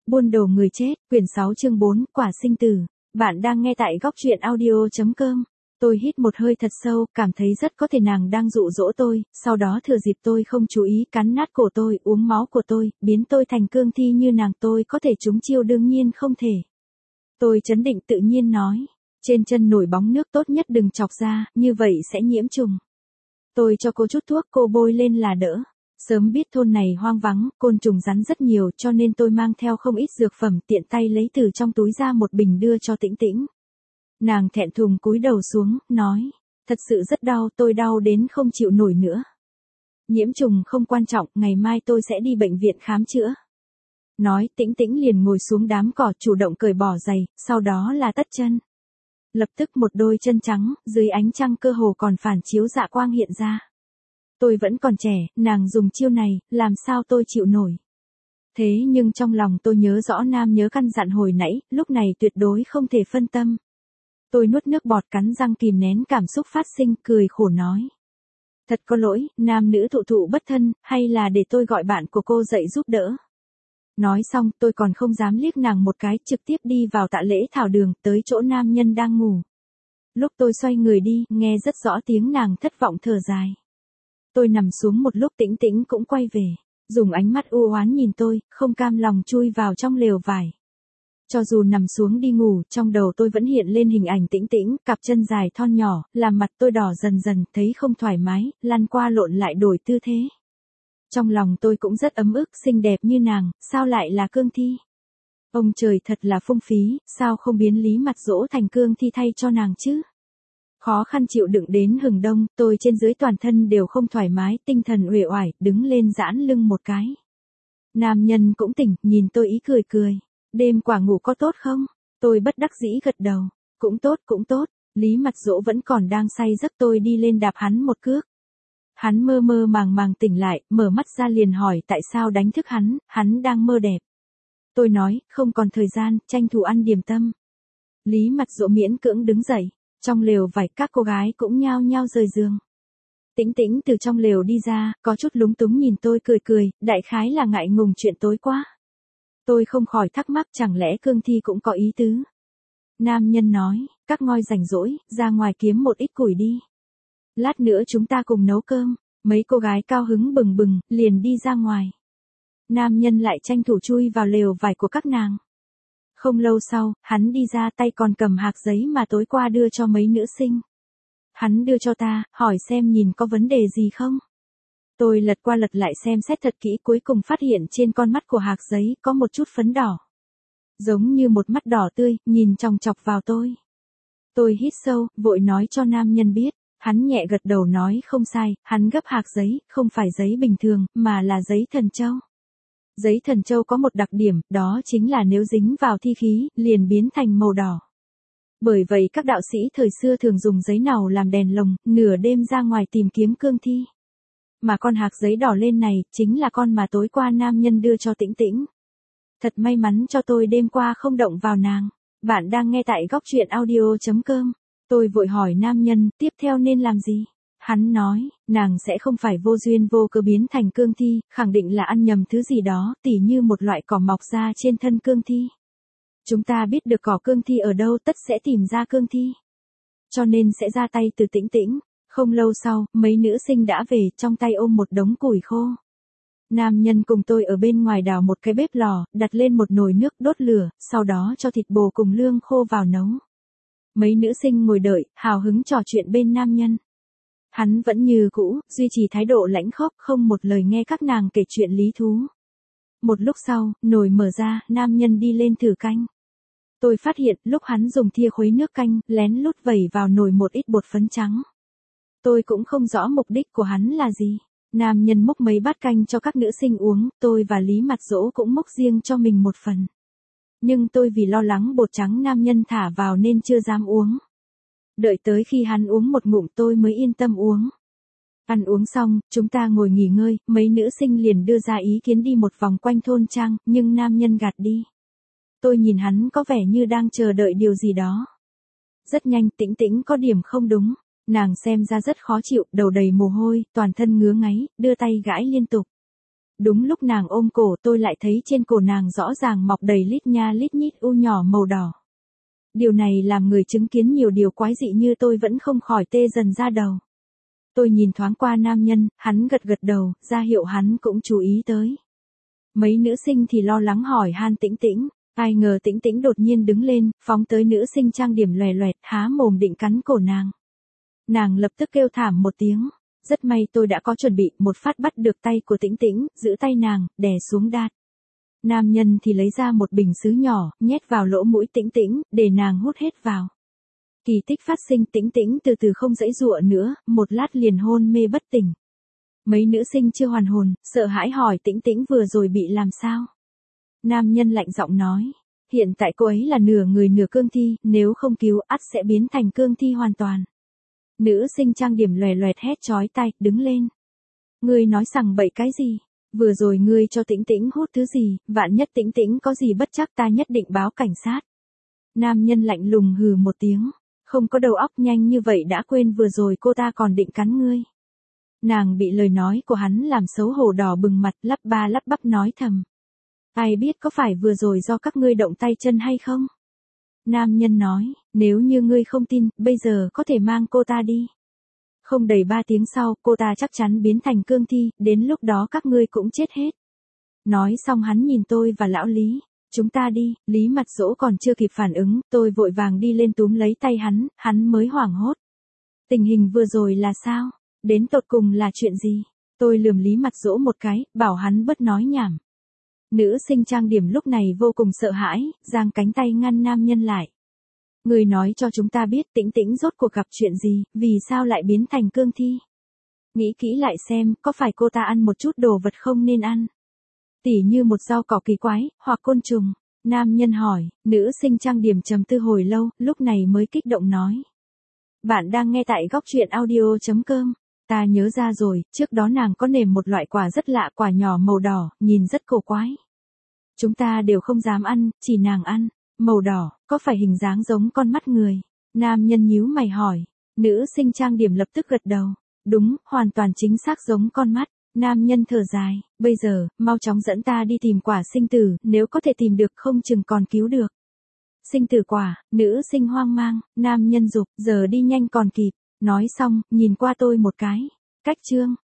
Buôn đồ người chết, quyển 6 chương 4, quả sinh tử. Bạn đang nghe tại góc truyện audio.com. Tôi hít một hơi thật sâu, cảm thấy rất có thể nàng đang dụ dỗ tôi, sau đó thừa dịp tôi không chú ý cắn nát cổ tôi, uống máu của tôi, biến tôi thành cương thi như nàng. Tôi có thể trúng chiêu, đương nhiên không thể. Tôi trấn định tự nhiên nói, trên chân nổi bóng nước, tốt nhất đừng chọc ra, như vậy sẽ nhiễm trùng. Tôi cho cô chút thuốc, cô bôi lên là đỡ. Sớm biết thôn này hoang vắng, côn trùng rắn rất nhiều, cho nên tôi mang theo không ít dược phẩm, tiện tay lấy từ trong túi ra một bình đưa cho Tĩnh Tĩnh. Nàng thẹn thùng cúi đầu xuống, nói, thật sự rất đau, tôi đau đến không chịu nổi nữa. Nhiễm trùng không quan trọng, ngày mai tôi sẽ đi bệnh viện khám chữa. Nói, Tĩnh Tĩnh liền ngồi xuống đám cỏ, chủ động cởi bỏ giày, sau đó là tất chân. Lập tức một đôi chân trắng, dưới ánh trăng cơ hồ còn phản chiếu dạ quang hiện ra. Tôi vẫn còn trẻ, nàng dùng chiêu này, làm sao tôi chịu nổi. Thế nhưng trong lòng tôi nhớ rõ nam nhớ căn dặn hồi nãy, lúc này tuyệt đối không thể phân tâm. Tôi nuốt nước bọt, cắn răng kìm nén cảm xúc phát sinh, cười khổ nói. Thật có lỗi, nam nữ thụ thụ bất thân, hay là để tôi gọi bạn của cô dậy giúp đỡ. Nói xong, tôi còn không dám liếc nàng một cái, trực tiếp đi vào Tạ Lễ Thảo đường, tới chỗ nam nhân đang ngủ. Lúc tôi xoay người đi, nghe rất rõ tiếng nàng thất vọng thở dài. Tôi nằm xuống một lúc, Tĩnh Tĩnh cũng quay về, dùng ánh mắt u oán nhìn tôi, không cam lòng chui vào trong lều vải. Cho dù nằm xuống đi ngủ, trong đầu tôi vẫn hiện lên hình ảnh Tĩnh Tĩnh, cặp chân dài thon nhỏ, làm mặt tôi đỏ dần dần, thấy không thoải mái, lăn qua lộn lại đổi tư thế. Trong lòng tôi cũng rất ấm ức, xinh đẹp như nàng, sao lại là cương thi? Ông trời thật là phung phí, sao không biến Lý Mặt Dỗ thành cương thi thay cho nàng chứ? Khó khăn chịu đựng đến hừng đông, tôi trên dưới toàn thân đều không thoải mái, tinh thần uể oải, đứng lên giãn lưng một cái. Nam nhân cũng tỉnh, nhìn tôi ý cười cười. Đêm qua ngủ có tốt không? Tôi bất đắc dĩ gật đầu. Cũng tốt, Lý Mặt Dỗ vẫn còn đang say giấc, tôi đi lên đạp hắn một cước. Hắn mơ mơ màng màng tỉnh lại, mở mắt ra liền hỏi tại sao đánh thức hắn đang mơ đẹp. Tôi nói, không còn thời gian, tranh thủ ăn điểm tâm. Lý Mặt Dỗ miễn cưỡng đứng dậy. Trong lều vải, các cô gái cũng nhao nhao rời giường. Tĩnh Tĩnh từ trong lều đi ra, có chút lúng túng nhìn tôi cười, đại khái là ngại ngùng chuyện tối quá. Tôi không khỏi thắc mắc, chẳng lẽ cương thi cũng có ý tứ. Nam nhân nói, các ngoi rảnh rỗi, ra ngoài kiếm một ít củi đi. Lát nữa chúng ta cùng nấu cơm. Mấy cô gái cao hứng bừng bừng, liền đi ra ngoài. Nam nhân lại tranh thủ chui vào lều vải của các nàng. Không lâu sau, hắn đi ra, tay còn cầm hạc giấy mà tối qua đưa cho mấy nữ sinh. Hắn đưa cho ta, hỏi xem nhìn có vấn đề gì không. Tôi lật qua lật lại xem xét thật kỹ, cuối cùng phát hiện trên con mắt của hạc giấy có một chút phấn đỏ. Giống như một mắt đỏ tươi, nhìn chòng chọc vào tôi. Tôi hít sâu, vội nói cho nam nhân biết. Hắn nhẹ gật đầu nói không sai, hắn gấp hạc giấy, không phải giấy bình thường, mà là giấy thần châu. Giấy thần châu có một đặc điểm, đó chính là nếu dính vào thi khí, liền biến thành màu đỏ. Bởi vậy các đạo sĩ thời xưa thường dùng giấy nào làm đèn lồng, nửa đêm ra ngoài tìm kiếm cương thi. Mà con hạc giấy đỏ lên này, chính là con mà tối qua nam nhân đưa cho Tĩnh Tĩnh. Thật may mắn cho tôi đêm qua không động vào nàng. Bạn đang nghe tại góc truyện audio.com. Tôi vội hỏi nam nhân, tiếp theo nên làm gì? Hắn nói, nàng sẽ không phải vô duyên vô cớ biến thành cương thi, khẳng định là ăn nhầm thứ gì đó, tỉ như một loại cỏ mọc ra trên thân cương thi. Chúng ta biết được cỏ cương thi ở đâu, tất sẽ tìm ra cương thi. Cho nên sẽ ra tay từ Tĩnh Tĩnh. Không lâu sau, mấy nữ sinh đã về, trong tay ôm một đống củi khô. Nam nhân cùng tôi ở bên ngoài đào một cái bếp lò, đặt lên một nồi nước đốt lửa, sau đó cho thịt bồ cùng lương khô vào nấu. Mấy nữ sinh ngồi đợi, hào hứng trò chuyện bên nam nhân. Hắn vẫn như cũ, duy trì thái độ lãnh khốc, không một lời nghe các nàng kể chuyện lý thú. Một lúc sau, nồi mở ra, nam nhân đi lên thử canh. Tôi phát hiện, lúc hắn dùng thìa khuấy nước canh, lén lút vẩy vào nồi một ít bột phấn trắng. Tôi cũng không rõ mục đích của hắn là gì. Nam nhân múc mấy bát canh cho các nữ sinh uống, tôi và Lý Mặt Dỗ cũng múc riêng cho mình một phần. Nhưng tôi vì lo lắng bột trắng nam nhân thả vào nên chưa dám uống. Đợi tới khi hắn uống một ngụm tôi mới yên tâm uống. Ăn uống xong, chúng ta ngồi nghỉ ngơi, mấy nữ sinh liền đưa ra ý kiến đi một vòng quanh thôn trang, nhưng nam nhân gạt đi. Tôi nhìn hắn có vẻ như đang chờ đợi điều gì đó. Rất nhanh, Tĩnh Tĩnh có điểm không đúng. Nàng xem ra rất khó chịu, đầu đầy mồ hôi, toàn thân ngứa ngáy, đưa tay gãi liên tục. Đúng lúc nàng ôm cổ tôi lại thấy trên cổ nàng rõ ràng mọc đầy lít nha lít nhít u nhỏ màu đỏ. Điều này làm người chứng kiến nhiều điều quái dị như tôi vẫn không khỏi tê dần ra đầu. Tôi nhìn thoáng qua nam nhân, hắn gật gật đầu, ra hiệu hắn cũng chú ý tới. Mấy nữ sinh thì lo lắng hỏi han Tĩnh Tĩnh, ai ngờ Tĩnh Tĩnh đột nhiên đứng lên, phóng tới nữ sinh trang điểm lòe loẹt, há mồm định cắn cổ nàng. Nàng lập tức kêu thảm một tiếng. Rất may tôi đã có chuẩn bị, một phát bắt được tay của Tĩnh Tĩnh, giữ tay nàng, đè xuống đát. Nam nhân thì lấy ra một bình sứ nhỏ, nhét vào lỗ mũi Tĩnh Tĩnh, để nàng hút hết vào. Kỳ tích phát sinh, Tĩnh Tĩnh từ từ không giãy giụa nữa, một lát liền hôn mê bất tỉnh. Mấy nữ sinh chưa hoàn hồn, sợ hãi hỏi Tĩnh Tĩnh vừa rồi bị làm sao. Nam nhân lạnh giọng nói, hiện tại cô ấy là nửa người nửa cương thi, nếu không cứu ắt sẽ biến thành cương thi hoàn toàn. Nữ sinh trang điểm lòe loẹt hét chói tai, đứng lên. Ngươi nói sằng bậy cái gì? Vừa rồi ngươi cho Tĩnh Tĩnh hút thứ gì, vạn nhất Tĩnh Tĩnh có gì bất trắc ta nhất định báo cảnh sát. Nam nhân lạnh lùng hừ một tiếng, không có đầu óc nhanh như vậy đã quên vừa rồi cô ta còn định cắn ngươi. Nàng bị lời nói của hắn làm xấu hổ đỏ bừng mặt, lắp ba lắp bắp nói thầm. Ai biết có phải vừa rồi do các ngươi động tay chân hay không? Nam nhân nói, nếu như ngươi không tin, bây giờ có thể mang cô ta đi. Không đầy 3 tiếng sau, cô ta chắc chắn biến thành cương thi, đến lúc đó các ngươi cũng chết hết. Nói xong hắn nhìn tôi và lão Lý. Chúng ta đi, Lý Mặt Dỗ còn chưa kịp phản ứng, tôi vội vàng đi lên túm lấy tay hắn mới hoảng hốt. Tình hình vừa rồi là sao? Đến tột cùng là chuyện gì? Tôi lườm Lý Mặt Dỗ một cái, bảo hắn bớt nói nhảm. Nữ sinh trang điểm lúc này vô cùng sợ hãi, giang cánh tay ngăn nam nhân lại. Người nói cho chúng ta biết Tĩnh Tĩnh rốt cuộc gặp chuyện gì, vì sao lại biến thành cương thi. Nghĩ kỹ lại xem, có phải cô ta ăn một chút đồ vật không nên ăn. Tỉ như một rau cỏ kỳ quái, hoặc côn trùng. Nam nhân hỏi, nữ sinh trang điểm trầm tư hồi lâu, lúc này mới kích động nói. Bạn đang nghe tại góc truyện audio.com. Ta nhớ ra rồi, trước đó nàng có nếm một loại quả rất lạ, quả nhỏ màu đỏ, nhìn rất cổ quái. Chúng ta đều không dám ăn, chỉ nàng ăn. Màu đỏ, có phải hình dáng giống con mắt người? Nam nhân nhíu mày hỏi. Nữ sinh trang điểm lập tức gật đầu. Đúng, hoàn toàn chính xác giống con mắt. Nam nhân thở dài. Bây giờ, mau chóng dẫn ta đi tìm quả sinh tử, nếu có thể tìm được không chừng còn cứu được. Sinh tử quả, nữ sinh hoang mang, nam nhân dục, giờ đi nhanh còn kịp. Nói xong, nhìn qua tôi một cái. Cách chương.